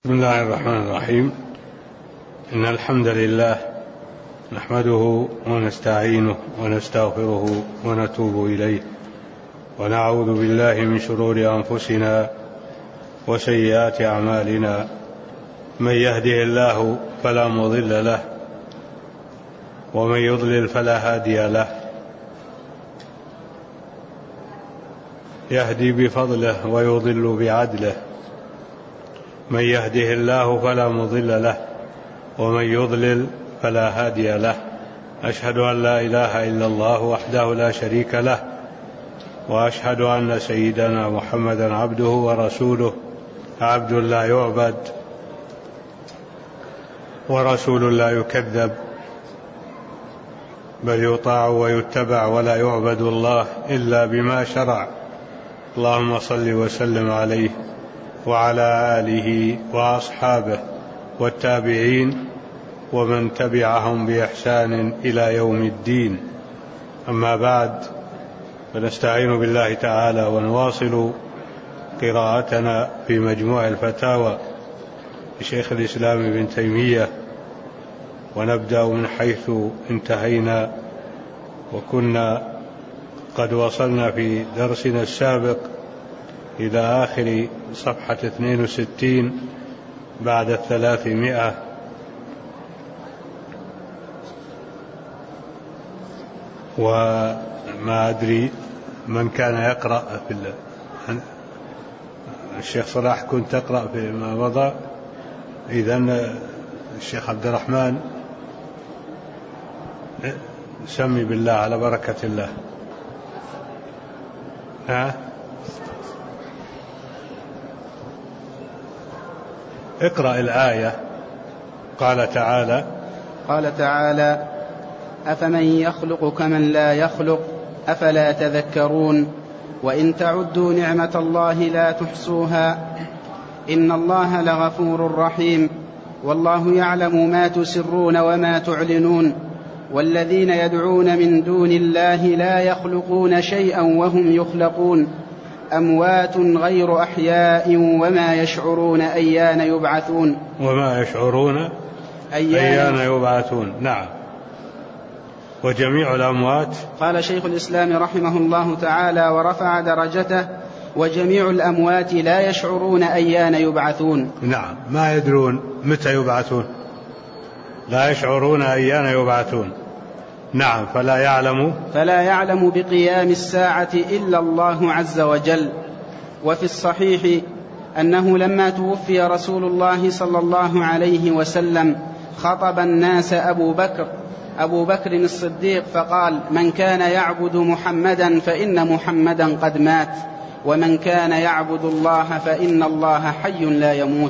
بسم الله الرحمن الرحيم. إن الحمد لله نحمده ونستعينه ونستغفره ونتوب إليه، ونعوذ بالله من شرور أنفسنا وسيئات أعمالنا. من يهده الله فلا مضل له، ومن يضلل فلا هادي له. يهدي بفضله ويضل بعدله. من يهده الله فلا مضل له، ومن يضلل فلا هادي له. أشهد أن لا إله إلا الله وحده لا شريك له، وأشهد أن سيدنا محمدا عبده ورسوله، عبد لا يعبد ورسول لا يكذب، بل يطاع ويتبع ولا يعبد الله إلا بما شرع. اللهم صل وسلم عليه وعلى آله وأصحابه والتابعين ومن تبعهم بإحسان إلى يوم الدين. أما بعد، فنستعين بالله تعالى ونواصل قراءتنا في مجموع الفتاوى لشيخ الإسلام ابن تيمية، ونبدأ من حيث انتهينا، وكنا قد وصلنا في درسنا السابق إلى آخر صفحة 62 بعد 300. وما أدري من كان يقرأ في الشيخ صلاح، كنت تقرأ في ما مضى. إذن الشيخ عبد الرحمن، سمي بالله على بركة الله. اقرأ الآية. قال تعالى: أفمن يخلق كمن لا يخلق أفلا تذكرون وإن تعدوا نعمة الله لا تحصوها إن الله لغفور رحيم والله يعلم ما تسرون وما تعلنون والذين يدعون من دون الله لا يخلقون شيئا وهم يخلقون أموات غير أحياء وما يشعرون أيان يبعثون. نعم. وجميع الأموات، قال شيخ الإسلام رحمه الله تعالى ورفع درجته: وجميع الأموات لا يشعرون أيان يبعثون. نعم، ما يدرون متى يبعثون، لا يشعرون أيان يبعثون. نعم. فلا يعلم بقيام الساعة إلا الله عز وجل. وفي الصحيح أنه لما توفي رسول الله صلى الله عليه وسلم خطب الناس أبو بكر الصديق فقال: من كان يعبد محمدا فإن محمدا قد مات، ومن كان يعبد الله فإن الله حي لا يموت.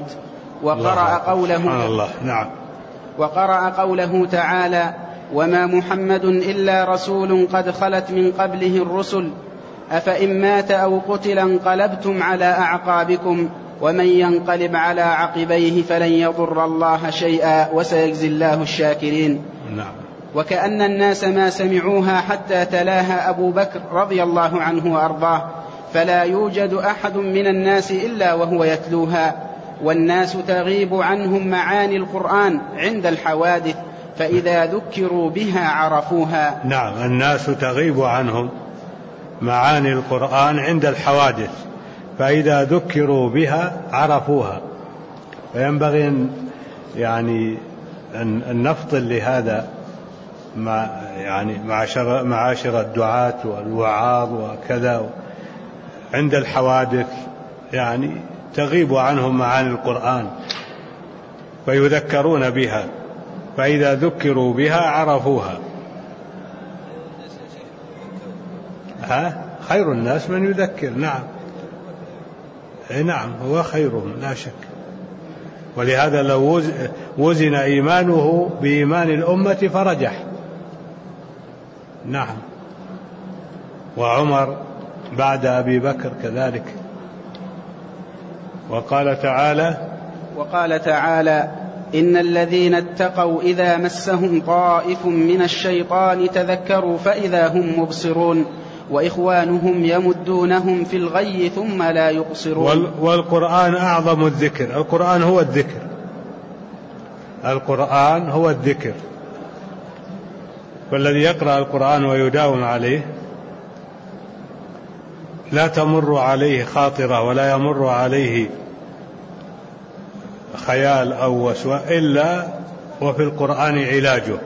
وقرأ قوله تعالى: وما محمد إلا رسول قد خلت من قبله الرسل أفإن مات أو قتل انقلبتم على أعقابكم ومن ينقلب على عقبيه فلن يضر الله شيئا وسيجزي الله الشاكرين. نعم. وكأن الناس ما سمعوها حتى تلاها أبو بكر رضي الله عنه وأرضاه، فلا يوجد أحد من الناس إلا وهو يتلوها، والناس تغيب عنهم معاني القرآن عند الحوادث، فإذا ذكروا بها عرفوها. نعم، الناس تغيب عنهم معاني القرآن عند الحوادث، فإذا ذكروا بها عرفوها. فينبغي أن نفطن لهذا معاشر الدعاة والوعاظ وكذا، عند الحوادث تغيب عنهم معاني القرآن فيذكرون بها، فإذا ذكروا بها عرفوها. خير الناس من يذكر. نعم، هو خيرهم لا شك. ولهذا لو وزن إيمانه بإيمان الأمة فرجح. نعم. وعمر بعد أبي بكر كذلك. وقال تعالى: إن الذين اتقوا إذا مسهم طائف من الشيطان تذكروا فإذا هم مبصرون وإخوانهم يمدونهم في الغي ثم لا يقصرون. والقرآن أعظم الذكر. القرآن هو الذكر. القرآن هو الذكر. والذي يقرأ القرآن ويداوم عليه لا تمر عليه خاطرة ولا يمر عليه خيال أو وسوسة إلا وفي القرآن علاجه.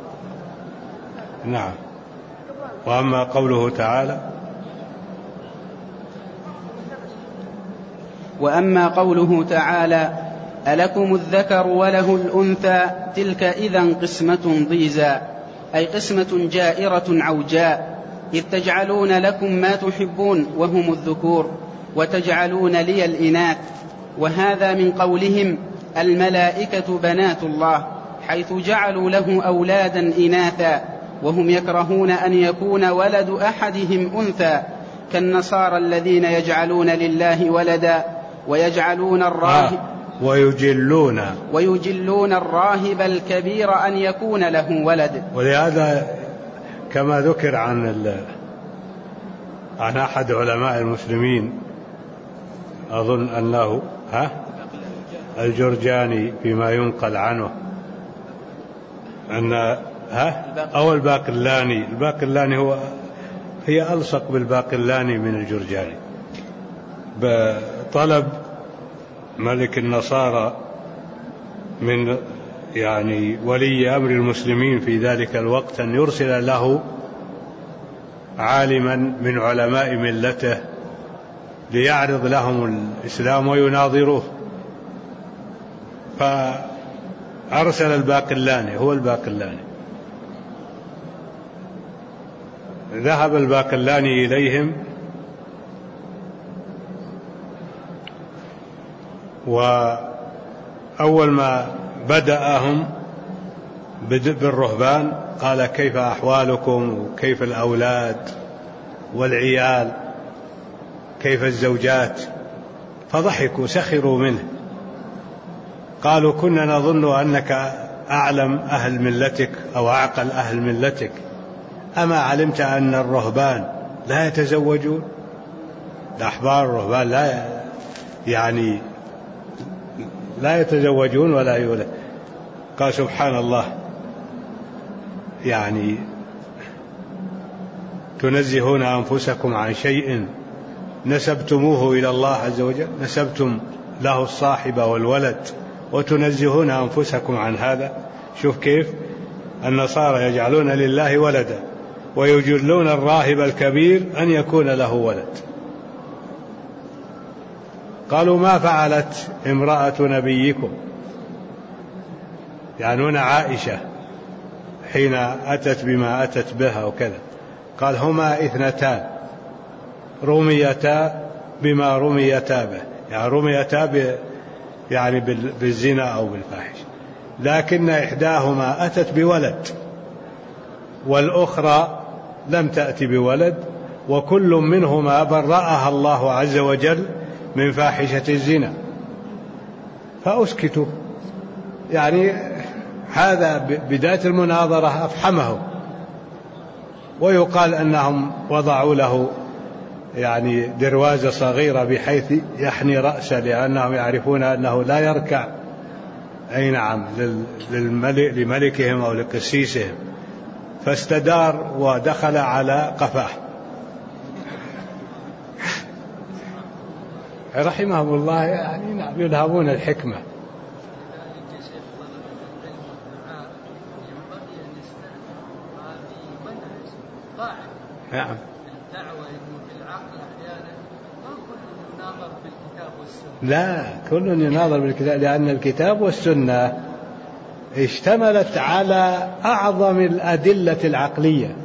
نعم. وأما قوله تعالى وأما قوله تعالى ألكم الذكر وله الأنثى تلك إذن قسمة ضيزى، أي قسمة جائرة عوجاء، إذ تجعلون لكم ما تحبون وهم الذكور وتجعلون لي الإناث. وهذا من قولهم الملائكة بنات الله، حيث جعلوا له أولادا إناثا، وهم يكرهون أن يكون ولد أحدهم أنثى، كالنصارى الذين يجعلون لله ولدا ويجعلون الراهب ويجلون الراهب الكبير أن يكون له ولد. ولهذا كما ذكر عن أحد علماء المسلمين، أظن أنه الجرجاني فيما ينقل عنه، أن أو الباقلاني هي ألصق بالباقلاني من الجرجاني، بطلب ملك النصارى من ولي أمر المسلمين في ذلك الوقت أن يرسل له عالما من علماء ملته ليعرض لهم الإسلام ويناظروه، فأرسل الباقلاني. ذهب الباقلاني إليهم وأول ما بدأهم بالرهبان قال كيف أحوالكم وكيف الأولاد والعيال كيف الزوجات، فضحكوا سخروا منه، قالوا كنا نظن أنك أعلم أهل ملتك أو أعقل أهل ملتك، أما علمت أن الرهبان لا يتزوجون؟ الأحبار الرهبان لا يتزوجون ولا يولد. قال سبحان الله، تنزهون أنفسكم عن شيء نسبتموه إلى الله عز وجل، نسبتم له الصاحب والولد وتنزهون أنفسكم عن هذا. شوف كيف النصارى يجعلون لله ولدا ويجلون الراهب الكبير أن يكون له ولد. قالوا ما فعلت امرأة نبيكم، يعنون عائشة حين أتت بما أتت بها وكذا، قال هما اثنتان رميتا بما رميتا به، رميتا بالزنا أو بالفاحش، لكن إحداهما أتت بولد والأخرى لم تأت بولد، وكل منهما برأها الله عز وجل من فاحشة الزنا. فأسكتوا، هذا بداية المناظرة أفحمه. ويقال أنهم وضعوا له دروازة صغيرة بحيث يحني رأسه، لأنهم يعرفون أنه لا يركع لملكهم أو لقسيسهم، فاستدار ودخل على قفاه رحمهم الله. يلهمون الحكمة. نعم. لا، كل يناظر بالكتاب، لأن الكتاب والسنة اشتملت على أعظم الأدلة العقلية،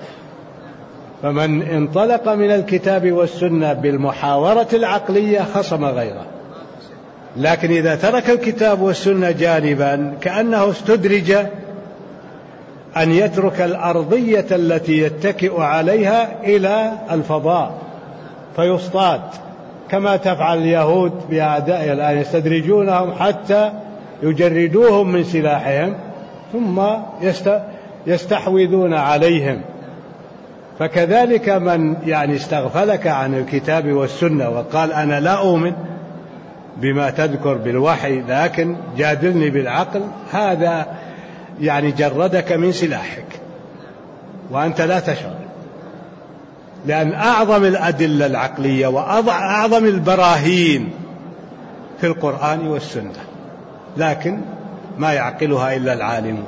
فمن انطلق من الكتاب والسنة بالمحاورة العقلية خصم غيره، لكن إذا ترك الكتاب والسنة جانبا كأنه استدرج أن يترك الأرضية التي يتكئ عليها إلى الفضاء فيصطاد، كما تفعل اليهود بأعدائها الآن، يستدرجونهم حتى يجردوهم من سلاحهم ثم يستحوذون عليهم، فكذلك من يعني استغفلك عن الكتاب والسنة وقال أنا لا أؤمن بما تذكر بالوحي لكن جادلني بالعقل، هذا يعني جردك من سلاحك وأنت لا تشعر، لأن أعظم الأدلة العقلية وأعظم البراهين في القرآن والسنة، لكن ما يعقلها إلا العالمون.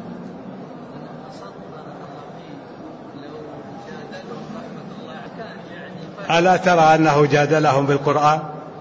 ألا ترى أنه جادلهم بالقرآن؟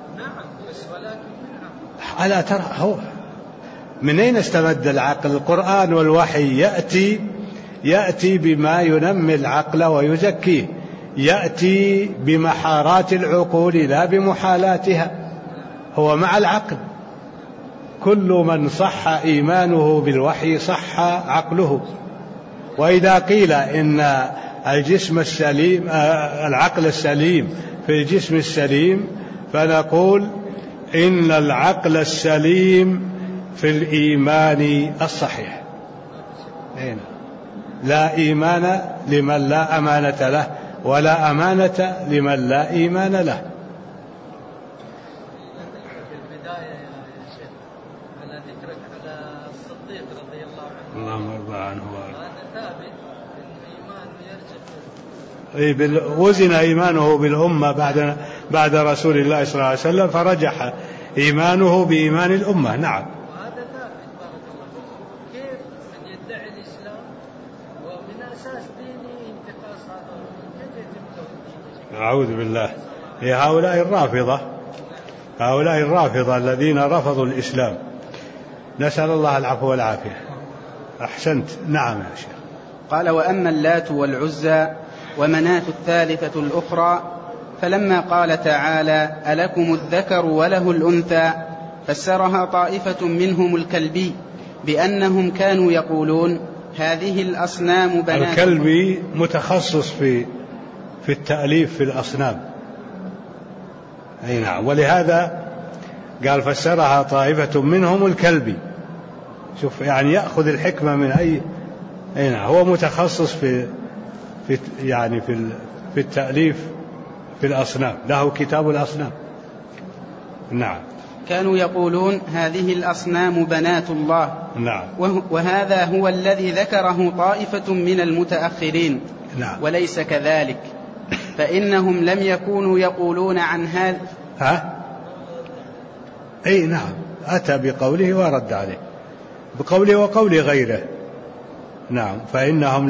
ألا ترى هو من أين استمد العقل؟ القرآن والوحي يأتي بما ينمي العقل ويزكيه، يأتي بمحارات العقول لا بمحالاتها، هو مع العقل. كل من صح إيمانه بالوحي صح عقله. وإذا قيل إن الجسم السليم العقل السليم في الجسم السليم، فنقول إن العقل السليم في الإيمان الصحيح. لا إيمان لمن لا أمانة له، ولا أمانة لمن لا إيمان له. اللهم ارضى عنه وزن إيمانه بالأمة بعد رسول الله صلى الله عليه وسلم فرجح إيمانه بإيمان الأمة. نعم. وهذا ثابت بارك الله فيكم. كيف من يدعي الإسلام ومن أساس دينه انتقاص هذا كيف يتم؟ أعوذ بالله. هؤلاء الرافضة الذين رفضوا الإسلام، نسأل الله العفو والعافية. أحسنت. نعم يا شيخ. قال: وأما اللات والعزى ومناة الثالثة الأخرى، فلما قال تعالى: ألكم الذكر وله الأنثى، فسرها طائفة منهم الكلبي بأنهم كانوا يقولون هذه الأصنام بنات. الكلبي متخصص في التأليف في الأصنام. أي نعم. ولهذا قال فسرها طائفة منهم الكلبي. شوف يعني يأخذ الحكمة من أي نعم. هو متخصص في التأليف في الأصنام، له كتاب الأصنام. نعم. كانوا يقولون هذه الأصنام بنات الله. نعم. وهذا هو الذي ذكره طائفة من المتأخرين. نعم. وليس كذلك، فإنهم لم يكونوا يقولون عن هذا. أي نعم. أتى بقوله ورد عليه بقوله وقول غيره. نعم. فإنهم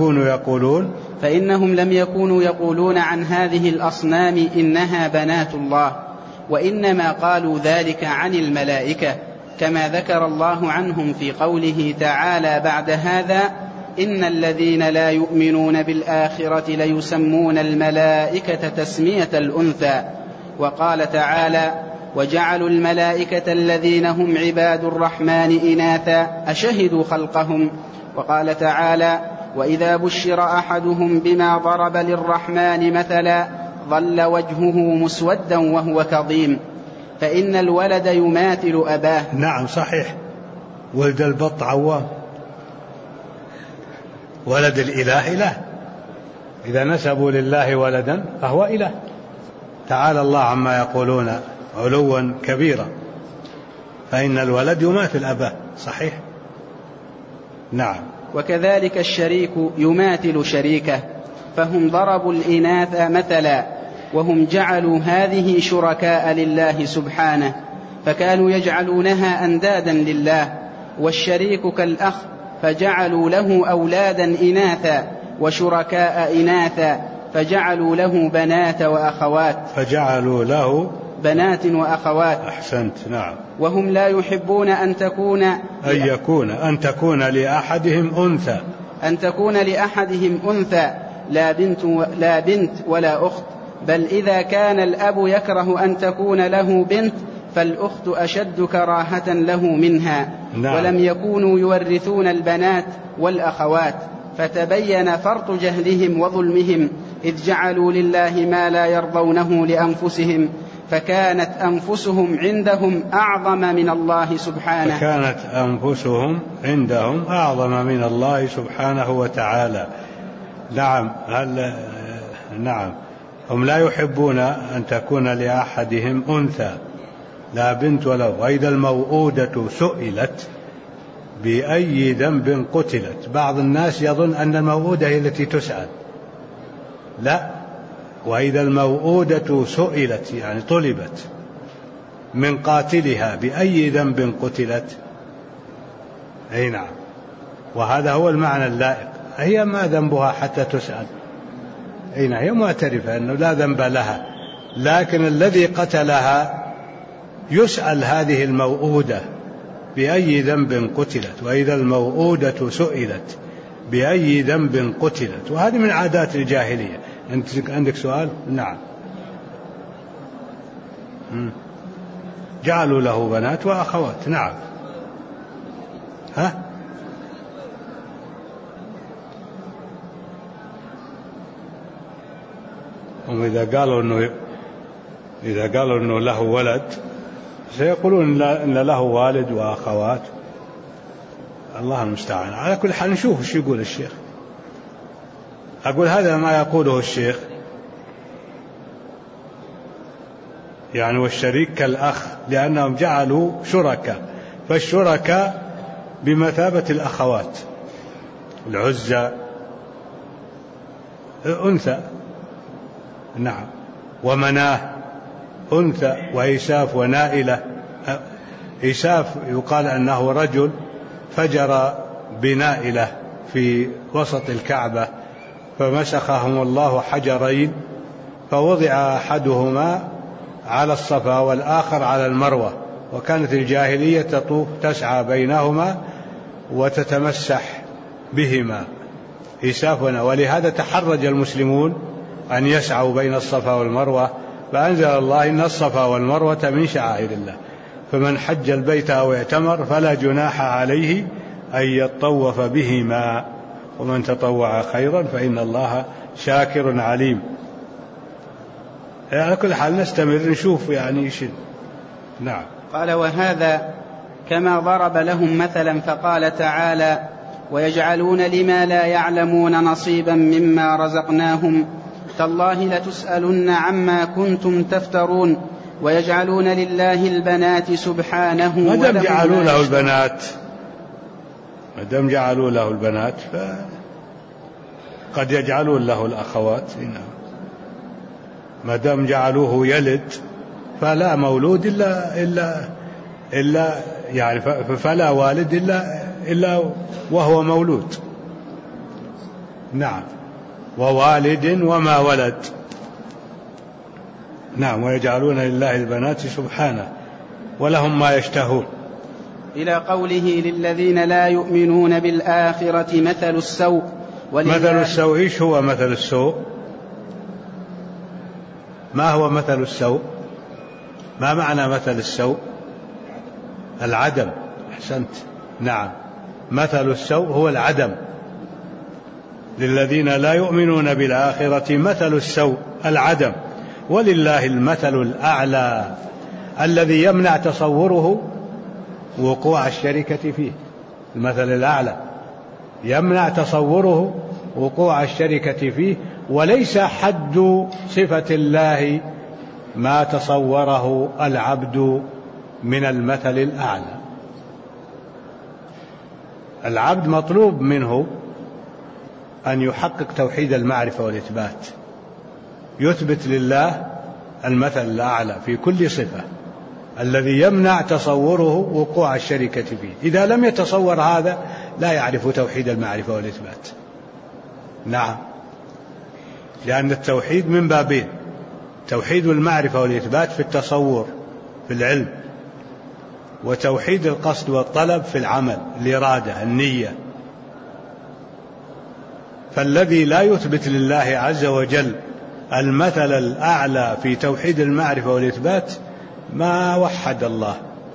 لم يكونوا يقولون عن هذه الأصنام إنها بنات الله، وإنما قالوا ذلك عن الملائكة، كما ذكر الله عنهم في قوله تعالى بعد هذا: إن الذين لا يؤمنون بالآخرة ليسمون الملائكة تسمية الأنثى. وقال تعالى: وجعلوا الملائكة الذين هم عباد الرحمن إناثا أشهدوا خلقهم. وقال تعالى: وإذا بشر أحدهم بما ضرب للرحمن مثلا ظل وجهه مسودا وهو كظيم. فإن الولد يماثل أباه. نعم صحيح. ولد البط عوام، ولد الإله إله. إذا نسبوا لله ولدا فهو إله. تعالى الله عما يقولون علوا كبيرا. فإن الولد يماثل أباه. صحيح. نعم. وكذلك الشريك يماثل شريكه، فهم ضربوا الإناث مثلا، وهم جعلوا هذه شركاء لله سبحانه، فكانوا يجعلونها أندادا لله. والشريك كالأخ، فجعلوا له أولادا إناثا، وشركاء إناثا، فجعلوا له بنات وأخوات. أحسنت. نعم. وهم لا يحبون أن تكون لأحدهم أنثى، لا بنت ولا أخت، بل إذا كان الأب يكره أن تكون له بنت فالأخت أشد كراهة له منها. نعم. ولم يكونوا يورثون البنات والأخوات، فتبين فرط جهلهم وظلمهم، إذ جعلوا لله ما لا يرضونه لأنفسهم، فكانت أنفسهم عندهم أعظم من الله سبحانه وتعالى. نعم. نعم، هم لا يحبون أن تكون لأحدهم أنثى لا بنت ولا. وإذا الموءودة سئلت بأي ذنب قتلت. بعض الناس يظن أن الموءودة هي التي تسأل، لا، وإذا الموءودة سئلت يعني طلبت من قاتلها بأي ذنب قتلت. أي نعم، وهذا هو المعنى اللائق. هي ما ذنبها حتى تسأل؟ أي نعم، هي معترفة أنه لا ذنب لها، لكن الذي قتلها يسأل هذه الموءودة بأي ذنب قتلت. وإذا الموءودة سئلت بأي ذنب قتلت. وهذه من عادات الجاهلية. أنت عندك سؤال؟ نعم. جعلوا له بنات وأخوات. نعم. ها؟ هم إذا قالوا إنه له ولد سيقولون إن له والد وأخوات. الله المستعان. على كل حال نشوف ايش يقول الشيخ. أقول هذا ما يقوله الشيخ، يعني والشريك كالأخ، لأنهم جعلوا شركاء، فالشركاء بمثابة الأخوات. العزى أنثى، نعم، ومناه أنثى، وإيساف ونائلة. إيساف يقال أنه رجل فجر بنائلة في وسط الكعبة فمسخهم الله حجرين، فوضع أحدهما على الصفا والآخر على المروة، وكانت الجاهلية تطوف تسعى بينهما وتتمسح بهما إيسافنا. ولهذا تحرج المسلمون أن يسعوا بين الصفا والمروة، فأنزل الله إن الصفا والمروة من شعائر الله، فمن حج البيت أو اعتمر فلا جناح عليه أن يطوف بهما، ومن تطوع خيرا فإن الله شاكر عليم. على كل حال نستمر نشوف يعني إيش. نعم. قال: وهذا كما ضرب لهم مثلا فقال تعالى: ويجعلون لما لا يعلمون نصيبا مما رزقناهم تالله لتسألن عما كنتم تفترون ويجعلون لله البنات سبحانه. ما دام جعلوا له البنات، ما دام جعلوا له البنات قد يجعلون له الأخوات. ما دام جعلوه يلد فلا مولود إلا يعني فلا والد إلا وهو مولود. نعم، ووالد وما ولد. نعم، ويجعلون لله البنات سبحانه ولهم ما يشتهون. إلى قوله: للذين لا يؤمنون بالآخرة مثل السوء. مثل السوء، إيش هو مثل السوء؟ ما هو مثل السوء؟ ما معنى مثل السوء؟ العدم. أحسنت. نعم، مثل السوء هو العدم. للذين لا يؤمنون بالآخرة مثل السوء العدم، ولله المثل الأعلى الذي يمنع تصوره وقوع الشركة فيه. المثل الأعلى يمنع تصوره وقوع الشركة فيه، وليس حد صفة الله ما تصوره العبد من المثل الأعلى. العبد مطلوب منه أن يحقق توحيد المعرفة والإثبات، يثبت لله المثل الأعلى في كل صفة الذي يمنع تصوره وقوع الشركة فيه. إذا لم يتصور هذا لا يعرف توحيد المعرفة والإثبات. نعم، لأن التوحيد من بابين: توحيد المعرفة والإثبات في التصور في العلم، وتوحيد القصد والطلب في العمل الإرادة النية. فالذي لا يثبت لله عز وجل المثل الأعلى في توحيد المعرفة والإثبات ما وحد الله،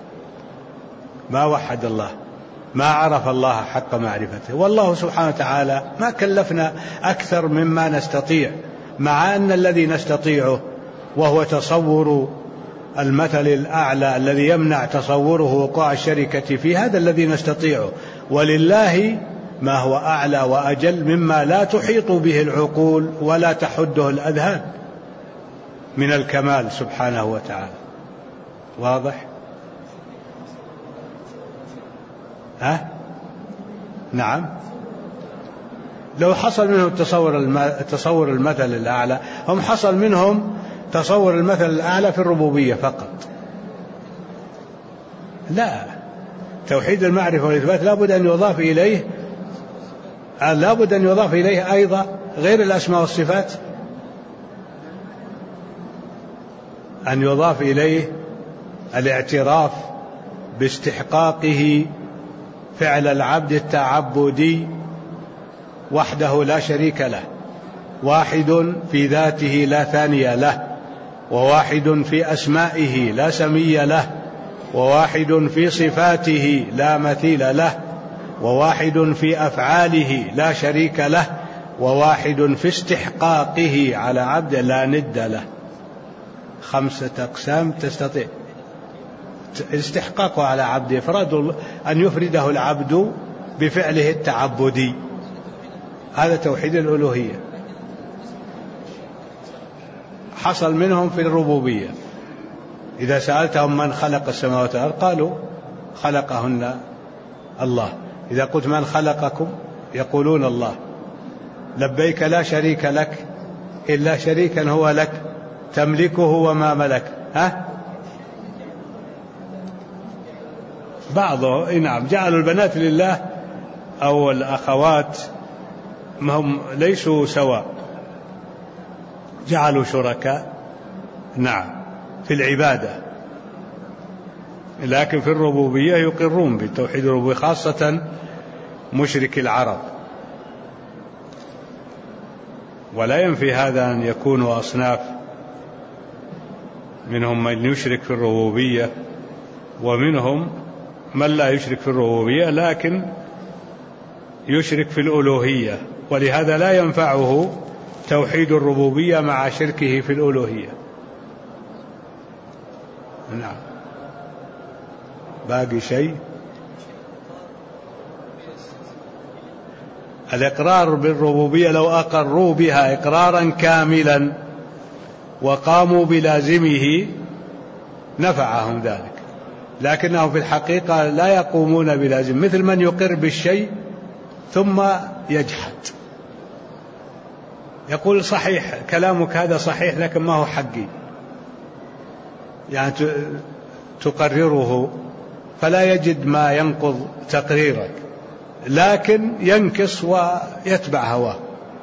ما عرف الله حق معرفته. والله سبحانه وتعالى ما كلفنا أكثر مما نستطيع، مع أن الذي نستطيعه وهو تصور المثل الأعلى الذي يمنع تصوره وقوع الشركة فيه، هذا الذي نستطيعه. ولله ما هو أعلى وأجل مما لا تحيط به العقول ولا تحده الأذهان من الكمال سبحانه وتعالى. واضح؟ نعم. لو حصل منهم تصور المثل الأعلى، هم حصل منهم تصور المثل الأعلى في الربوبية فقط. لا، توحيد المعرفة والإثبات لابد أن يضاف إليه أيضا غير الأسماء والصفات، أن يضاف إليه الاعتراف باستحقاقه فعل العبد التعبدي وحده لا شريك له، واحد في ذاته لا ثاني له، وواحد في أسمائه لا سمي له، وواحد في صفاته لا مثيل له، وواحد في أفعاله لا شريك له، وواحد في استحقاقه على عبد لا ند له. 5 أقسام تستطيع استحقاقه على عبد، أن يفرده العبد بفعله التعبدي، هذا توحيد الألوهية. حصل منهم في الربوبية، إذا سألتهم من خلق السماوات والأرض قالوا خلقهن الله. إذا قلت من خلقكم يقولون الله. لبيك لا شريك لك إلا شريكا هو لك تملكه وما ملك. بعضه نعم جعلوا البنات لله أو الأخوات، ما هم ليسوا سواء، جعلوا شركاء نعم في العبادة، لكن في الربوبية يقرون بالتوحيد الربوبي، خاصة مشرك العرب. ولا ينفي هذا أن يكونوا أصناف، منهم من يشرك في الربوبية ومنهم من لا يشرك في الربوبية لكن يشرك في الألوهية، ولهذا لا ينفعه توحيد الربوبية مع شركه في الألوهية. نعم. باقي شيء؟ الإقرار بالربوبية لو أقروا بها إقرارا كاملا وقاموا بلازمه نفعهم ذلك، لكنهم في الحقيقة لا يقومون بلازم، مثل من يقر بالشيء ثم يجحد، يقول صحيح كلامك هذا صحيح لكن ما هو حقي، يعني تقرره فلا يجد ما ينقض تقريرك، لكن ينكص ويتبع هواه.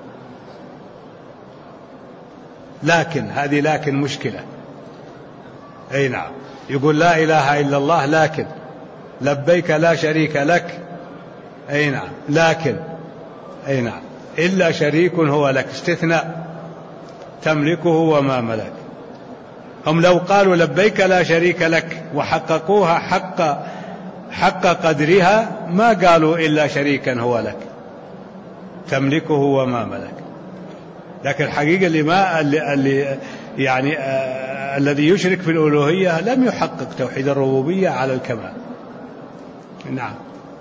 لكن هذه لكن مشكلة. أي نعم، يقول لا إله إلا الله لكن لبيك لا شريك لك. أي نعم، لكن أي نعم إلا شريك هو لك، استثناء تملكه وما ملك. هم لو قالوا لبيك لا شريك لك وحققوها حق قدرها ما قالوا إلا شريكا هو لك تملكه وما ملك، لكن الحقيقة الذي يشرك في الألوهية لم يحقق توحيد الربوبية على الكمال. نعم.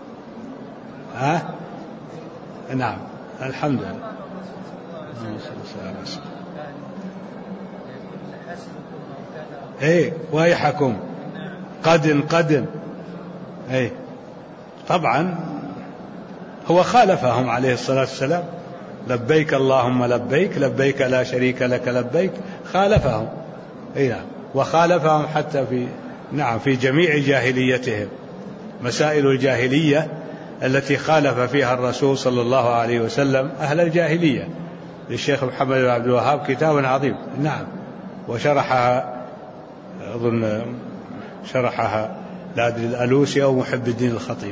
نعم الحمد لله. ويحكم قد طبعا هو خالفهم عليه الصلاة والسلام، لبيك اللهم لبيك لبيك لا شريك لك لبيك، خالفهم. نعم، وخالفهم حتى في جميع جاهليتهم، مسائل الجاهلية التي خالف فيها الرسول صلى الله عليه وسلم أهل الجاهلية. للشيخ محمد بن عبد الوهاب كتاب عظيم. نعم، وشرحها أظن شرحها لا أدري الألوسي أو محب الدين الخطيب.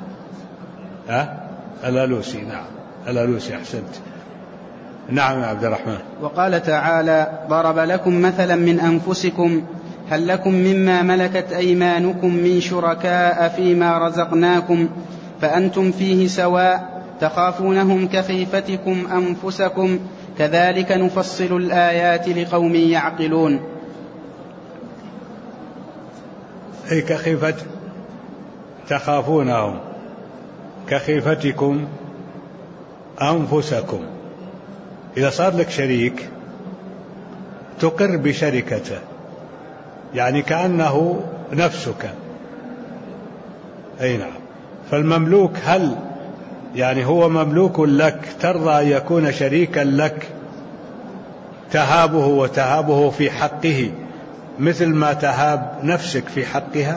الألوسي. نعم الألوسي، أحسنت. نعم يا عبد الرحمن. وقال تعالى: ضرب لكم مثلا من أنفسكم هل لكم مما ملكت أيمانكم من شركاء فيما رزقناكم فأنتم فيه سواء تخافونهم كخيفتكم أنفسكم كذلك نفصل الآيات لقوم يعقلون. كخيفة تخافونهم كخيفتكم أنفسكم. إذا صار لك شريك تقر بشركته، يعني كأنه نفسك. أي نعم. فالمملوك هل يعني هو مملوك لك ترضى أن يكون شريكا لك تهابه وتهابه في حقه مثل ما تهاب نفسك في حقها؟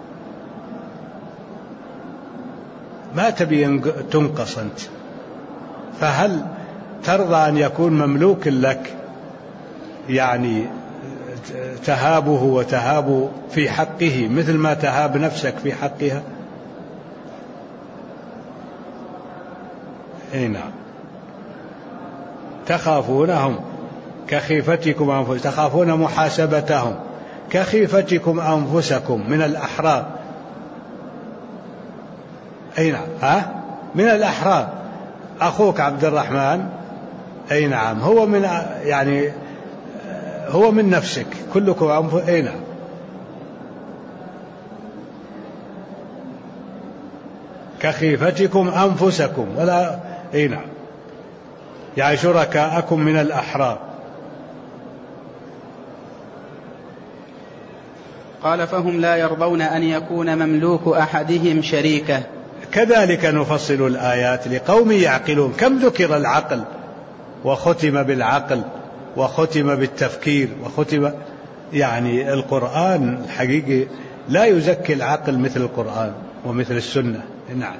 ما تبي تنقص أنت، فهل ترضى أن يكون مملوك لك يعني تهابه وتهاب في حقه مثل ما تهاب نفسك في حقها؟ اي نعم. تخافونهم كخيفتكم أنفسكم، تخافون محاسبتهم كخيفتكم أنفسكم من الأحرار. أي نعم. من الأحرار. أخوك عبد الرحمن أي نعم هو من يعني هو من نفسك، كلكم أنفس. أي نعم. كخيفتكم أنفسكم ولا. أي نعم. يعني شركاءكم من الأحرار. قال فهم لا يرضون أن يكون مملوك أحدهم شريكه. كذلك نفصل الآيات لقوم يعقلون. كم ذكر العقل وختم بالعقل وختم بالتفكير وختم، يعني القرآن الحقيقي لا يزكي العقل مثل القرآن ومثل السنة. نعم.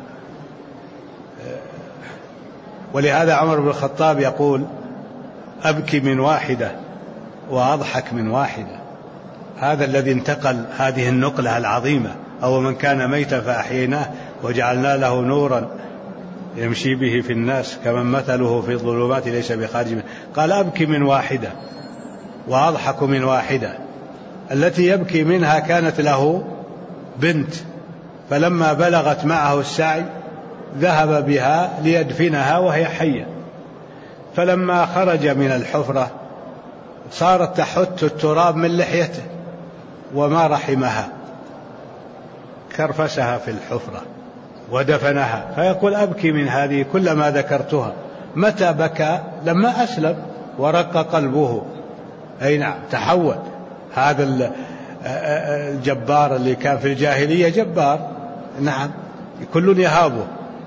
ولهذا عمر بن الخطاب يقول أبكي من واحدة وأضحك من واحدة. هذا الذي انتقل هذه النقلة العظيمة. أو من كان ميتا فأحييناه وجعلنا له نورا يمشي به في الناس كمن مثله في الظلمات ليس بخارج منه. قال أبكي من واحدة وأضحك من واحدة. التي يبكي منها كانت له بنت، فلما بلغت معه السعي ذهب بها ليدفنها وهي حية، فلما خرج من الحفرة صارت تحت التراب من لحيته وما رحمها، كرفسها في الحفرة ودفنها. فيقول أبكي من هذه كلما ذكرتها. متى بكى؟ لما أسلم ورق قلبه. أي نعم. تحول هذا الجبار اللي كان في الجاهلية جبار، نعم، كل يهابه،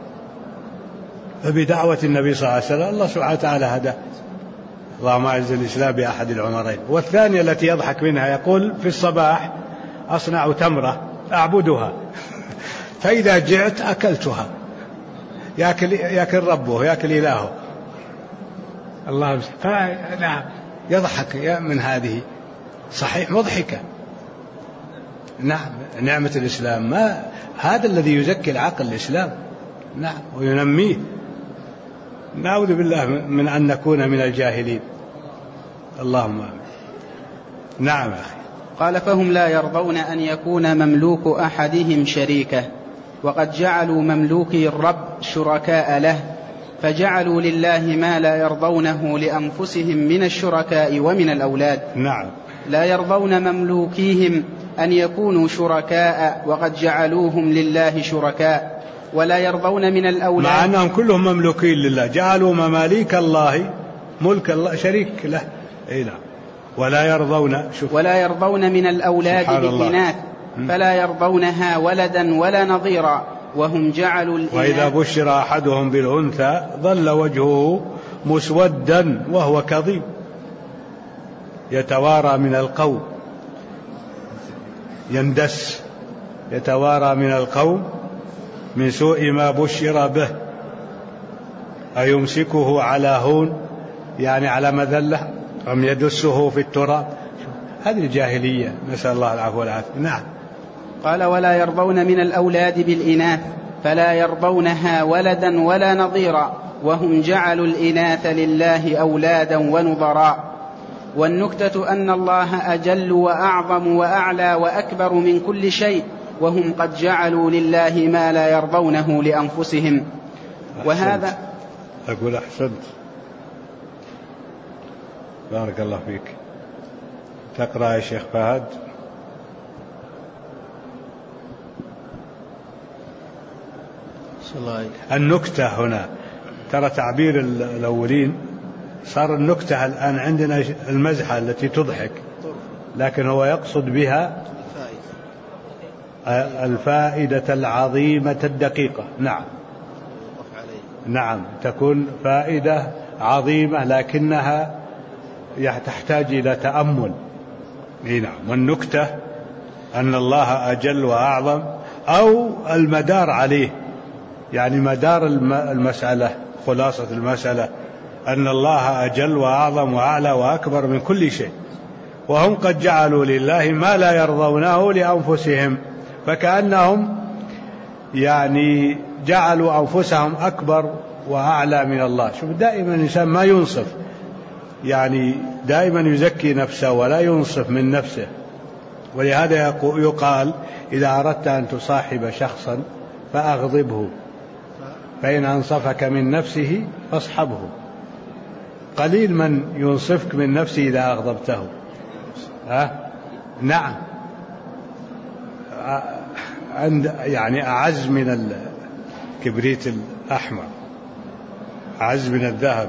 فبدعوة النبي صلى الله عليه وسلم الله سبحانه وتعالى هداه. اللهم أعز الإسلام بأحد العمرين. والثانية التي يضحك منها يقول في الصباح أصنع تمرة أعبدها فإذا جعت أكلتها. يأكل ربه، يأكل إلهه. الله نعم. يضحك من هذه، صحيح مضحكة. نعم. نعمة الإسلام ما هذا الذي يزكي العقل الإسلام، نعم، وينميه. نعوذ بالله من أن نكون من الجاهلين. اللهم آمين. نعم أخي. قال فهم لا يرضون أن يكون مملوك أحدهم شريكه، وقد جعلوا مملوكي الرب شركاء له، فجعلوا لله ما لا يرضونه لأنفسهم من الشركاء ومن الأولاد. نعم. لا يرضون مملوكيهم أن يكونوا شركاء وقد جعلوهم لله شركاء، ولا يرضون من الأولاد، مع أنهم كلهم مملوكين لله، جعلوا مماليك الله ملك الله شريك له. أي نعم. ولا يرضون من الأولاد بالإناث، فلا يرضونها ولدا ولا نظيرا، وهم جعلوا الإناث. وإذا بشر أحدهم بالأنثى ظل وجهه مسودا وهو كظيم يتوارى من القوم، يندس يتوارى من القوم من سوء ما بشر به، أيمسكه على هون يعني على مذلة أم يدسه في التراب. هذه الجاهلية، نسأل الله العفو والعافية. نعم. قال ولا يرضون من الأولاد بالإناث، فلا يرضونها ولدا ولا نظيرا، وهم جعلوا الإناث لله أولادا ونظراء. والنكتة أن الله أجل وأعظم وأعلى وأكبر من كل شيء، وهم قد جعلوا لله ما لا يرضونه لأنفسهم. وهذا أقول أحسنت، بارك الله فيك. تقرأ يا شيخ فهد. النكتة هنا ترى تعبير الأولين صار النكتة الآن عندنا المزحة التي تضحك، لكن هو يقصد بها الفائدة العظيمة الدقيقة. نعم نعم، تكون فائدة عظيمة لكنها تحتاج إلى تأمل. نعم، والنكتة أن الله أجل وأعظم، أو المدار عليه، يعني مدار المسألة، خلاصة المسألة أن الله أجل وأعظم وأعلى وأكبر من كل شيء، وهم قد جعلوا لله ما لا يرضونه لأنفسهم، فكأنهم يعني جعلوا أنفسهم أكبر وأعلى من الله. شوف، دائما الإنسان ما ينصف، يعني دائما يزكي نفسه ولا ينصف من نفسه. ولهذا يقال إذا أردت أن تصاحب شخصا فأغضبه، فإن أنصفك من نفسه فاصحبه. قليل من ينصفك من نفسه إذا أغضبته. نعم، يعني أعز من الكبريت الأحمر، أعز من الذهب.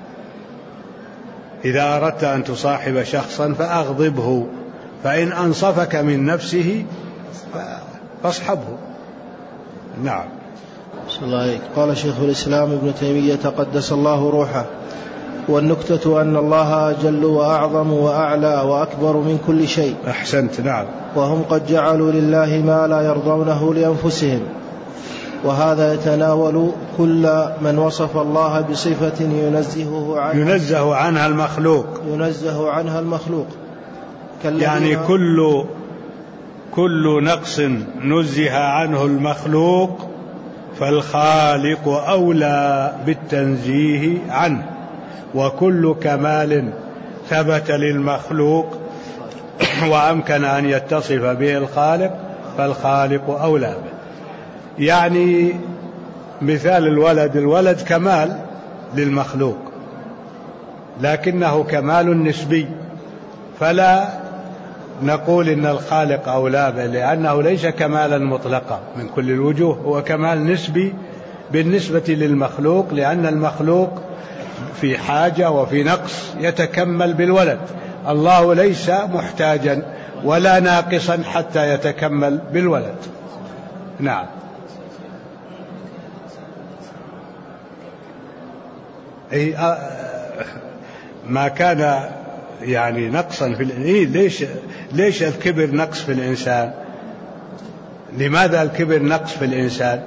إذا أردت أن تصاحب شخصا فأغضبه، فإن أنصفك من نفسه فاصحبه. نعم. صلى الله عليه. قال شيخ الإسلام ابن تيمية قدس الله روحه: والنكتة أن الله أجل وأعظم وأعلى وأكبر من كل شيء. أحسنت. نعم. وهم قد جعلوا لله ما لا يرضونه لأنفسهم، وهذا يتناول كل من وصف الله بصفة ينزه عنها المخلوق، يعني كل نقص نزه عنه المخلوق فالخالق أولى بالتنزيه عنه، وكل كمال ثبت للمخلوق وأمكن أن يتصف به الخالق فالخالق أولى به. يعني مثال الولد كمال للمخلوق، لكنه كمال نسبي، فلا نقول إن الخالق أولى به، لأنه ليس كمالا مطلقا من كل الوجوه، هو كمال نسبي بالنسبة للمخلوق، لأن المخلوق في حاجة وفي نقص يتكمل بالولد. الله ليس محتاجا ولا ناقصا حتى يتكمل بالولد. نعم. ما كان يعني نقصا في ليش الكبر نقص في الإنسان؟ لماذا الكبر نقص في الإنسان؟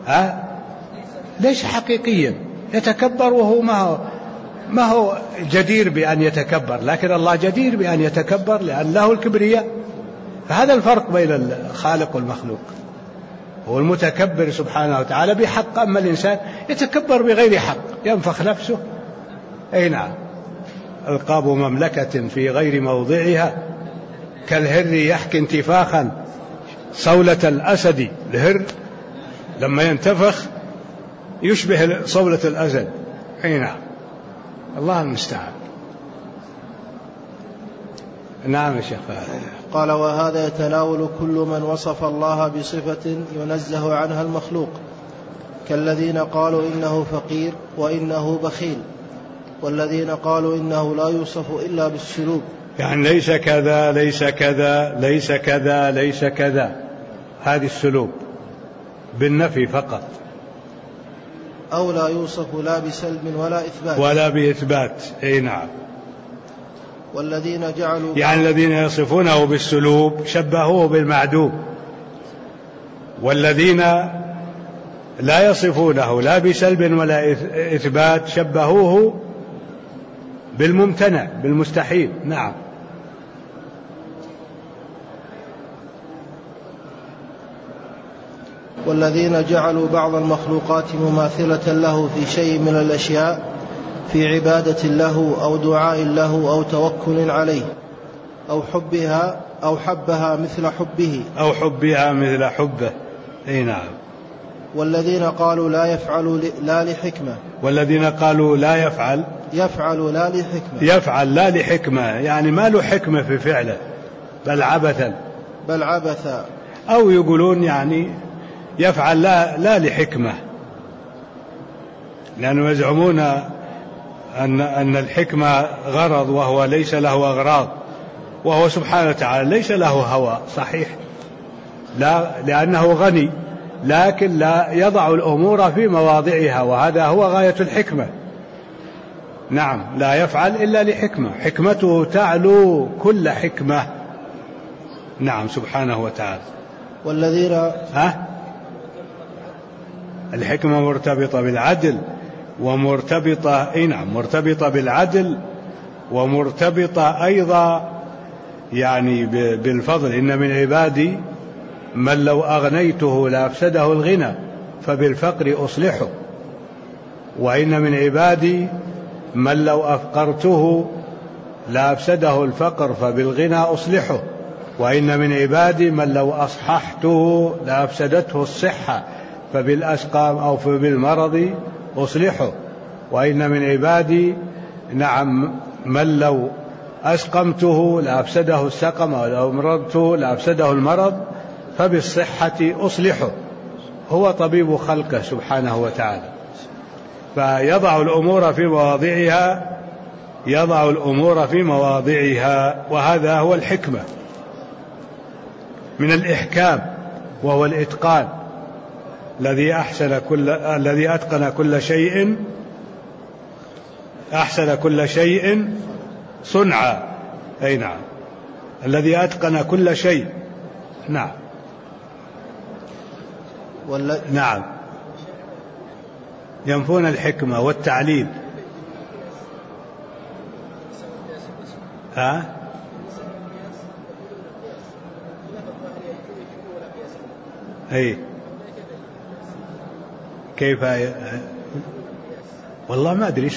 ليس حقيقيا، يتكبر وهو ما هو جدير بأن يتكبر، لكن الله جدير بأن يتكبر لأن له الكبرياء. فهذا الفرق بين الخالق والمخلوق. هو المتكبر سبحانه وتعالى بحق، أما الإنسان يتكبر بغير حق، ينفخ نفسه. أي نعم. ألقاب مملكة في غير موضعها كالهر يحكي انتفاخا صولة الأسد. الهر لما ينتفخ يشبه صولة الأسد. أي نعم. الله المستعان. نعم يا شيخ. قال: وهذا يتناول كل من وصف الله بصفة ينزه عنها المخلوق، كالذين قالوا إنه فقير وإنه بخيل، والذين قالوا إنه لا يوصف إلا بالسلوب، يعني ليس كذا ليس كذا ليس كذا ليس كذا، هذه السلوب بالنفي فقط، أو لا يوصف لا بسلب ولا بإثبات. أي نعم. والذين جعلوا يعني الذين يصفونه بالسلوب شبهوه بالمعدوم، والذين لا يصفونه لا بسلب ولا إثبات شبهوه بالممتنع بالمستحيل. نعم. والذين جعلوا بعض المخلوقات مماثلة له في شيء من الأشياء في عبادة له أو دعاء له أو توكل عليه أو حبها مثل حبه. أي نعم. والذين قالوا لا يفعل لا لحكمة، والذين قالوا لا يفعل لا لحكمة، يعني ما له حكمة في فعله، بل عبثا. أو يقولون يعني يفعل لا لحكمة، لأنهم يزعمون أن الحكمة غرض وهو ليس له أغراض، وهو سبحانه وتعالى ليس له هوى، صحيح، لا، لأنه غني، لكن لا يضع الأمور في مواضعها، وهذا هو غاية الحكمة. نعم، لا يفعل إلا لحكمة، حكمته تعلو كل حكمة. نعم سبحانه وتعالى. والذين الحكمة مرتبطة بالعدل، ومرتبطة مرتبطة بالعدل، ومرتبطة أيضا يعني بالفضل. إن من عبادي من لو أغنيته لأفسده الغنى فبالفقر أصلحه، وإن من عبادي من لو أفقرته لأفسده الفقر فبالغنى أصلحه، وإن من عبادي من لو أصححته لأفسدته الصحة فبالأسقام أو فبالمرض أصلحه، وإن من عبادي من لو أسقمته لأفسده السقم، أو لو مرضته لأفسده المرض فبالصحة أصلحه. هو طبيب خلقه سبحانه وتعالى، فيضع الأمور في مواضعها، يضع الأمور في مواضعها، وهذا هو الحكمة من الإحكام، وهو الإتقان، الذي أتقن كل شيء، أحسن كل شيء صنعا. أي نعم، الذي أتقن كل شيء. نعم. نعم، ينفون الحكمة والتعليل. أي كيف؟ والله ما أدري،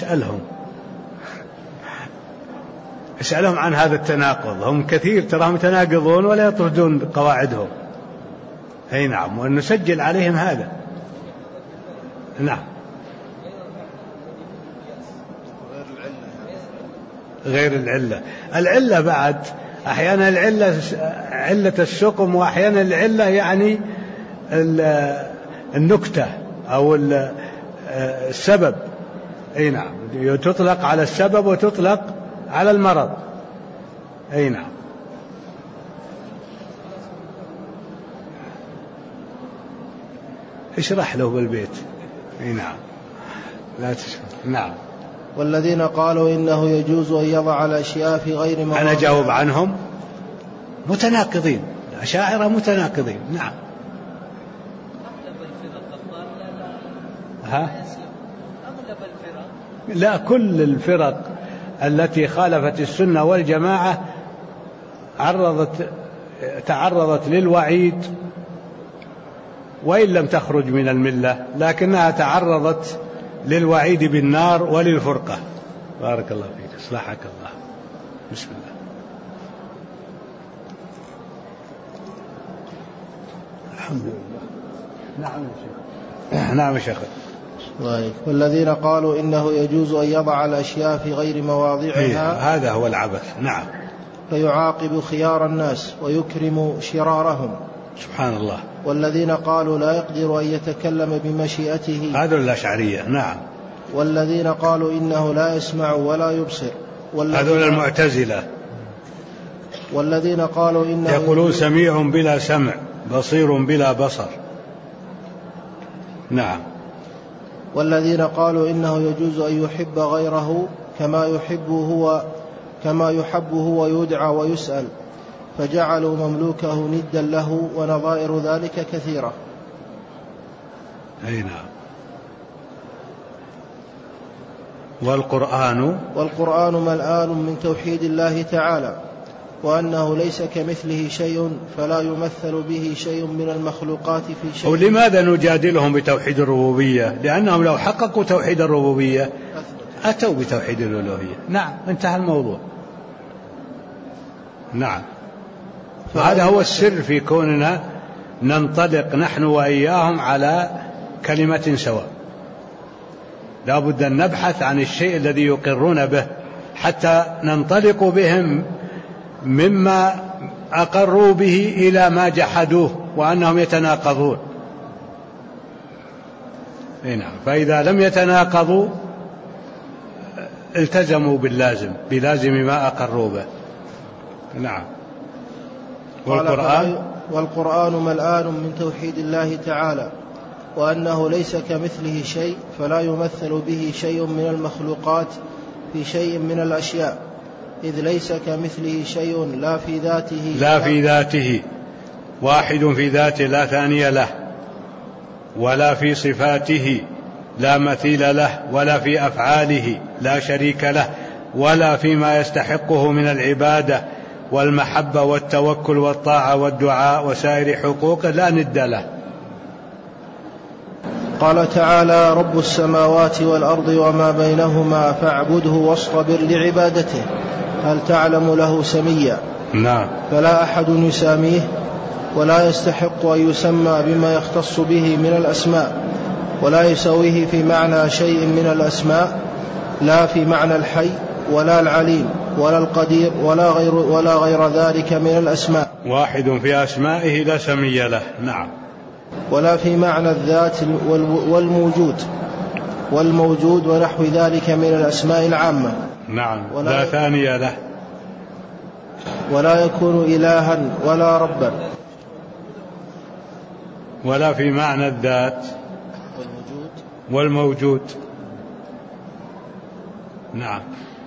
اسألهم عن هذا التناقض، هم كثير تراهم يتناقضون ولا يطردون قواعدهم. أي نعم، وأن نسجل عليهم هذا. نعم. غير العلة بعد أحيانا علة السقم، وأحيانا العلة يعني النكتة أو السبب. أي نعم، تطلق على السبب وتطلق على المرض. أي نعم. اشرح له بالبيت. أي نعم، لا تشرح. نعم. والذين قالوا إنه يجوز أن يضع الأشياء في غير مواضعها. أنا جاوب عنهم، متناقضين، الأشاعرة متناقضين. نعم. لا، كل الفرق التي خالفت السنة والجماعة تعرضت للوعيد، وإن لم تخرج من الملة، لكنها تعرضت للوعيد بالنار وللفرقة. بارك الله فيك، اصلحك الله. بسم الله. الحمد لله. نعم يا شيخ. نعم يا شيخ. والذين قالوا إنه يجوز أن يضع الأشياء في غير مواضعها، هذا هو العبث. نعم. فيعاقب خيار الناس ويكرم شرارهم. سبحان الله. والذين قالوا لا يقدر أن يتكلم بمشيئته، هذا الأشعرية. نعم. والذين قالوا إنه لا يسمع ولا يبصر، هذول المعتزلة. والذين قالوا إنه يقولون سميع بلا سمع، بصير بلا بصر. نعم. والذين قالوا إنه يجوز أن يحب غيره كما يحب هو ويدعى ويسأل، فجعلوا مملوكه ندا له، ونظائر ذلك كثيرة. أي نعم. والقرآن ملآن من توحيد الله تعالى، وأنه ليس كمثله شيء، فلا يمثل به شيء من المخلوقات في شيء. ولماذا نجادلهم بتوحيد الربوبية؟ لأنهم لو حققوا توحيد الربوبية أتوا بتوحيد الألوهية. نعم، انتهى الموضوع. نعم. وهذا هو السر في كوننا ننطلق نحن وإياهم على كلمة سواء. لا بد أن نبحث عن الشيء الذي يقرون به حتى ننطلق بهم مما أقروا به إلى ما جحدوه وأنهم يتناقضون. نعم. فإذا لم يتناقضوا التزموا بلازم ما أقروا به. نعم. والقرآن ملآن من توحيد الله تعالى، وأنه ليس كمثله شيء، فلا يمثل به شيء من المخلوقات في شيء من الأشياء، إذ ليس كمثله شيء لا في ذاته واحد في ذاته لا ثاني له، ولا في صفاته لا مثيل له، ولا في أفعاله لا شريك له، ولا فيما يستحقه من العبادة والمحبة والتوكل والطاعة والدعاء وسائر حقوقه لا ند له. قال تعالى: رب السماوات والأرض وما بينهما فاعبده واصطبر لعبادته هل تعلم له سميا. نعم. فلا أحد يساميه ولا يستحق أن يسمى بما يختص به من الأسماء، ولا يسويه في معنى شيء من الأسماء، لا في معنى الحي ولا العليم ولا القدير ولا غير ذلك من الأسماء. واحد في أسمائه لا سمي له. نعم. ولا في معنى الذات والموجود ونحو ذلك من الأسماء العامة. نعم. لا ثاني له. ولا يكون إلها ولا ربا. ولا في معنى الذات والموجود. نعم.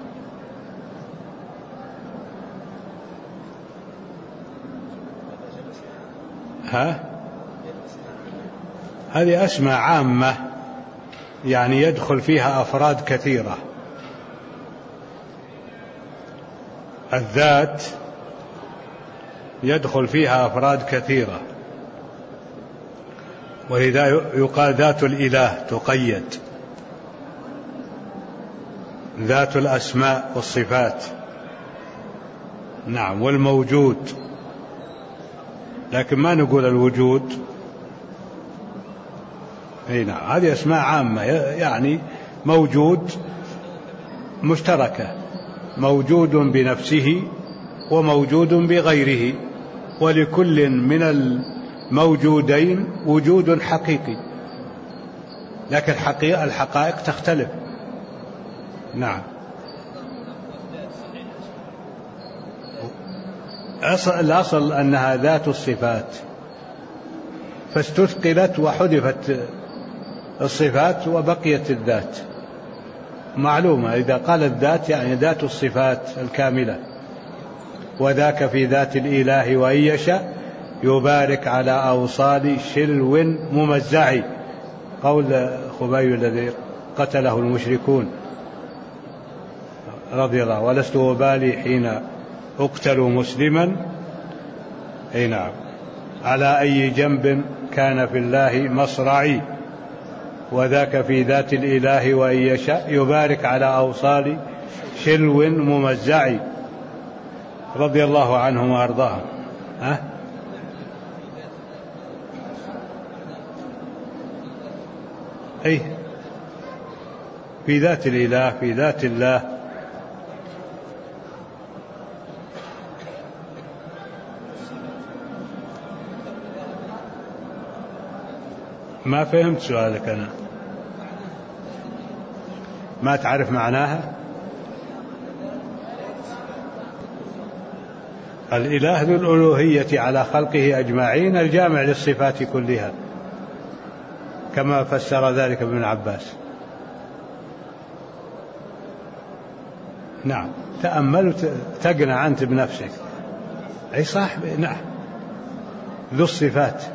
هذه أسماء عامة، يعني يدخل فيها أفراد كثيرة. الذات يدخل فيها أفراد كثيرة، ولذا يقال ذات الإله تقيد، ذات الأسماء والصفات. نعم. والموجود، لكن ما نقول الوجود. نعم. هذه أسماء عامة، يعني موجود مشتركة، موجود بنفسه وموجود بغيره، ولكل من الموجودين وجود حقيقي، لكن الحقائق تختلف. نعم. الأصل أنها ذات الصفات، فاستثقلت وحذفت الصفات وبقيت الذات. معلومة إذا قال الذات يعني ذات الصفات الكاملة. وذاك في ذات الإله وإن يشاء يبارك على أوصال شلو ممزع، قول خبيب الذي قتله المشركون رضي الله: ولست أبالي حين أقتل مسلما. نعم. على أي جنب كان في الله مصرعي، وذاك في ذات الإله وإن يشاء يبارك على أوصال شلو ممزع، رضي الله عنهم وأرضاهم. في ذات الإله، في ذات الله. ما فهمت سؤالك أنا. ما تعرف معناها؟ الإله ذو الألوهية على خلقه أجمعين، الجامع للصفات كلها، كما فسر ذلك ابن عباس. نعم. تأمل تقنع أنت بنفسك. أي صاحب. نعم. ذو الصفات.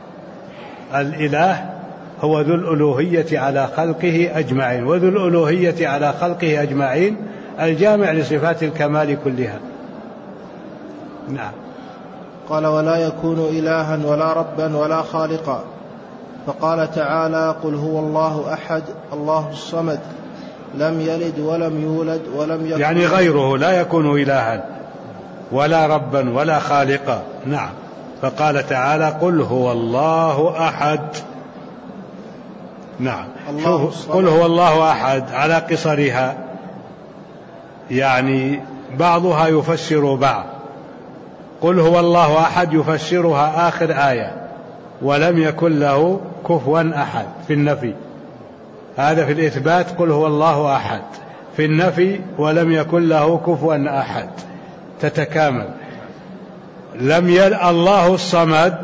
الإله هو ذو الألوهية على خلقه أجمعين، وذو الألوهية على خلقه أجمعين الجامع لصفات الكمال كلها. نعم. قال: ولا يكون إلها ولا ربا ولا خالقا. فقال تعالى: قل هو الله أحد الله الصمد لم يلد ولم يولد ولم يكن. يعني غيره لا يكون إلها ولا ربا ولا خالقا. نعم. فقال تعالى: قل هو الله أحد. نعم. قل هو الله أحد على قصرها، يعني بعضها يفسر بعض. قل هو الله أحد يفسرها آخر آية: ولم يكن له كفوا أحد في النفي. هذا في الإثبات قل هو الله أحد، في النفي ولم يكن له كفوا أحد تتكامل. الله الصمد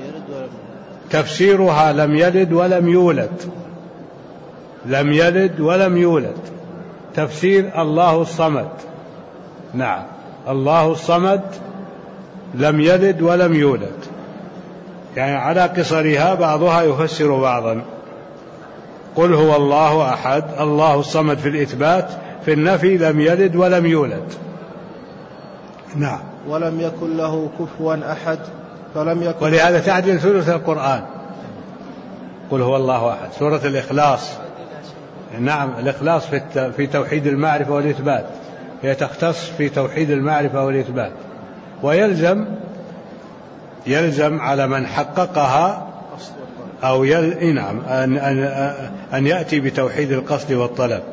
تفسيرها لم يلد ولم يولد، لم يلد ولم يولد، تفسير الله الصمد. نعم، الله الصمد لم يلد ولم يولد، يعني على قصرها بعضها يفسر بعضا. قل هو الله أحد، الله الصمد في الإثبات، في النفي لم يلد ولم يولد. نعم. ولم يكن له كفوا أحد، فلم يكن، ولهذا تعدل ثلث القرآن. قل هو الله أحد. سورة الإخلاص، نعم، الإخلاص في توحيد المعرفة والإثبات، هي تختص في توحيد المعرفة والإثبات، يلزم على من حققها أو نعم أن يأتي بتوحيد القصد والطلب،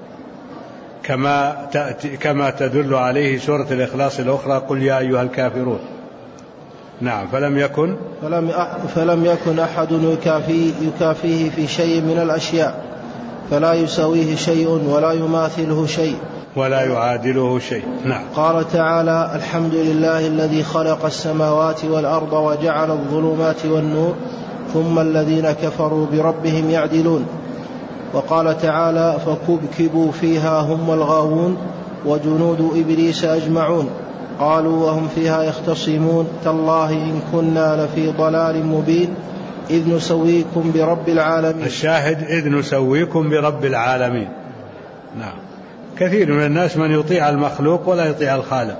كما تدل عليه سورة الإخلاص الأخرى قل يا أيها الكافرون. نعم. فلم يكن أحد يكافيه في شيء من الأشياء، فلا يساويه شيء ولا يماثله شيء ولا يعادله شيء. نعم. قال تعالى الحمد لله الذي خلق السماوات والأرض وجعل الظلمات والنور ثم الذين كفروا بربهم يعدلون. وقال تعالى فكبكبوا فيها هم والغاوون وجنود إبليس أجمعون قالوا وهم فيها يختصمون تالله إن كنا لفي ضلال مبين إذ نسويكم برب العالمين. الشاهد إذ نسويكم برب العالمين. نعم. كثير من الناس من يطيع المخلوق ولا يطيع الخالق.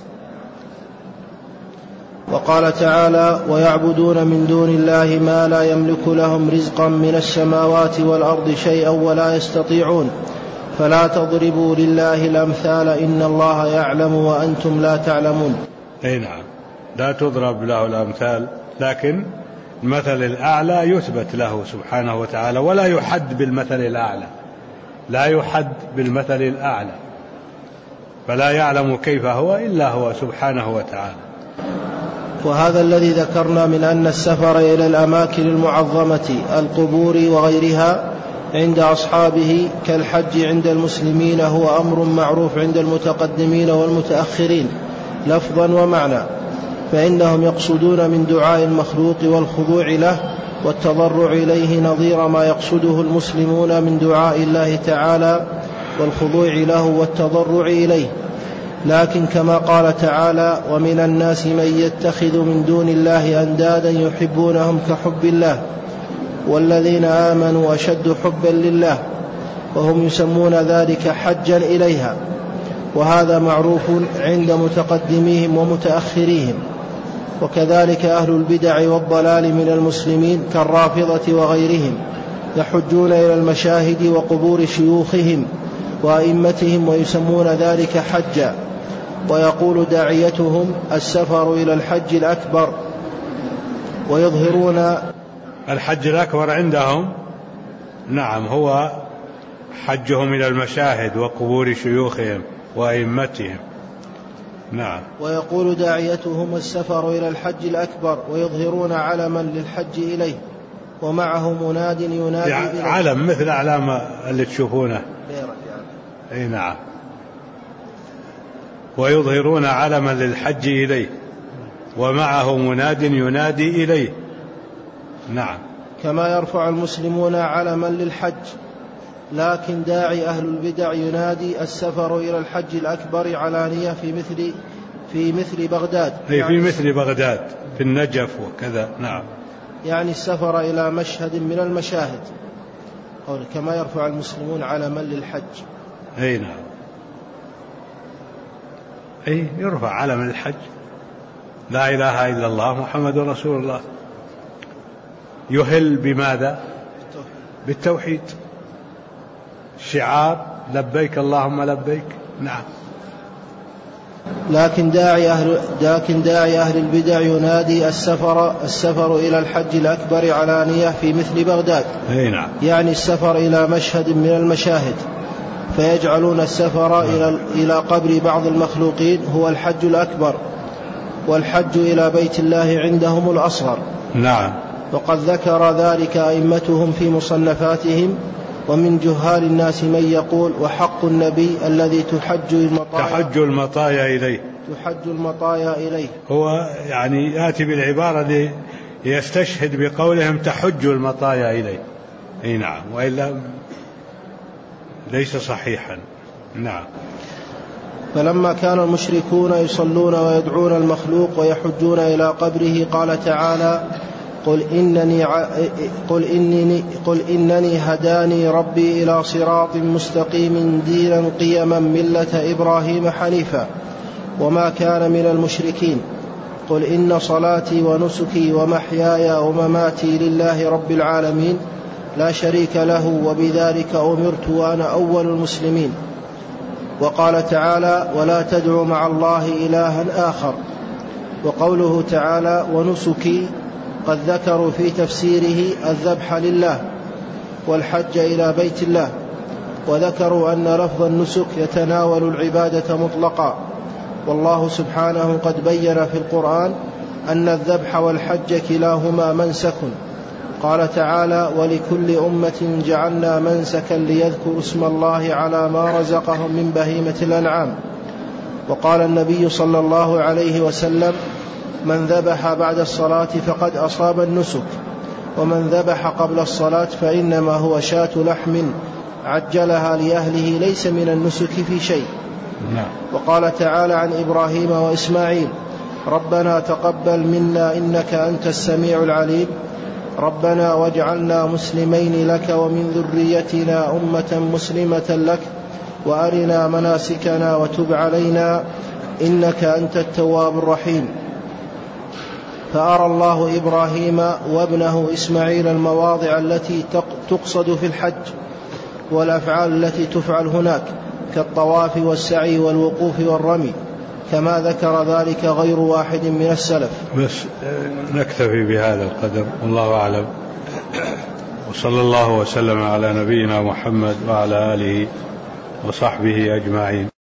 وقال تعالى ويعبدون من دون الله ما لا يملك لهم رزقا من السماوات والأرض شيئا ولا يستطيعون فلا تضربوا لله الأمثال إن الله يعلم وأنتم لا تعلمون. أي نعم، لا تضرب له الأمثال، لكن المثل الأعلى يثبت له سبحانه وتعالى، ولا يحد بالمثل الأعلى، لا يحد بالمثل الأعلى، فلا يعلم كيف هو إلا هو سبحانه وتعالى. وهذا الذي ذكرنا من أن السفر إلى الأماكن المعظمة القبور وغيرها عند أصحابه كالحج عند المسلمين هو أمر معروف عند المتقدمين والمتأخرين لفظا ومعنى، فإنهم يقصدون من دعاء المخلوق والخضوع له والتضرع إليه نظير ما يقصده المسلمون من دعاء الله تعالى والخضوع له والتضرع إليه. لكن كما قال تعالى ومن الناس من يتخذ من دون الله أندادا يحبونهم كحب الله والذين آمنوا أشد حبا لله وهم يسمون ذلك حجا إليها، وهذا معروف عند متقدميهم ومتأخريهم. وكذلك أهل البدع والضلال من المسلمين كالرافضة وغيرهم يحجون إلى المشاهد وقبور شيوخهم وأئمتهم ويسمون ذلك حجا. ويقول داعيتهم السفر إلى الحج الأكبر ويظهرون الحج الأكبر عندهم، نعم، هو حجهم إلى المشاهد وقبور شيوخهم وأئمتهم. نعم. ويقول داعيتهم السفر إلى الحج الأكبر ويظهرون علما للحج إليه ومعه مناد ينادي يعني علم مثل أعلام اللي تشوفونه. أي نعم. ويظهرون علما للحج إليه ومعه مناد ينادي إليه. نعم. كما يرفع المسلمون علما للحج، لكن داعي أهل البدع ينادي السفر إلى الحج الأكبر علانية في مثل بغداد، يعني في مثل بغداد في النجف وكذا. نعم. يعني السفر إلى مشهد من المشاهد، كما يرفع المسلمون علما للحج. أي نعم. أي يرفع علم الحج، لا إله إلا الله محمد رسول الله. يهل بماذا؟ بالتوحيد، شعار لبيك اللهم لبيك. نعم. لكن داعي أهل البدع ينادي السفر إلى الحج الأكبر علانية في مثل بغداد. أي نعم. يعني السفر إلى مشهد من المشاهد، فيجعلون السفر إلى قبر بعض المخلوقين هو الحج الأكبر، والحج إلى بيت الله عندهم الأصغر. نعم. وقد ذكر ذلك أئمتهم في مصنفاتهم ومن جهال الناس من يقول وحق النبي الذي تحج المطايا إليه. هو يعني يأتي بالعبارة ليستشهد بقولهم تحج المطايا إليه. أي نعم، وإلا ليس صحيحا. نعم. فلما كان المشركون يصلون ويدعون المخلوق ويحجون إلى قبره قال تعالى قل إنني هداني ربي إلى صراط مستقيم دينا قيما ملة إبراهيم حنيفا وما كان من المشركين قل إن صلاتي ونسكي ومحياي ومماتي لله رب العالمين لا شريك له وبذلك أمرت وأنا أول المسلمين. وقال تعالى ولا تدع مع الله إلها آخر. وقوله تعالى ونسكي قد ذكروا في تفسيره الذبح لله والحج إلى بيت الله، وذكروا أن لفظ النسك يتناول العبادة مطلقا، والله سبحانه قد بين في القرآن أن الذبح والحج كلاهما منسك. قال تعالى ولكل أمة جعلنا منسكا ليذكروا اسم الله على ما رزقهم من بهيمة الأنعام. وقال النبي صلى الله عليه وسلم من ذبح بعد الصلاة فقد أصاب النسك، ومن ذبح قبل الصلاة فإنما هو شاة لحم عجلها لأهله ليس من النسك في شيء. وقال تعالى عن إبراهيم وإسماعيل ربنا تقبل منا إنك أنت السميع العليم ربنا واجعلنا مسلمين لك ومن ذريتنا أمة مسلمة لك وأرنا مناسكنا وتب علينا إنك أنت التواب الرحيم. فأرى الله إبراهيم وابنه إسماعيل المواضع التي تقصد في الحج والأفعال التي تفعل هناك كالطواف والسعي والوقوف والرمي، كما ذكر ذلك غير واحد من السلف. بس نكتفي بهذا القدر، والله أعلم، وصلى الله وسلم على نبينا محمد وعلى آله وصحبه أجمعين.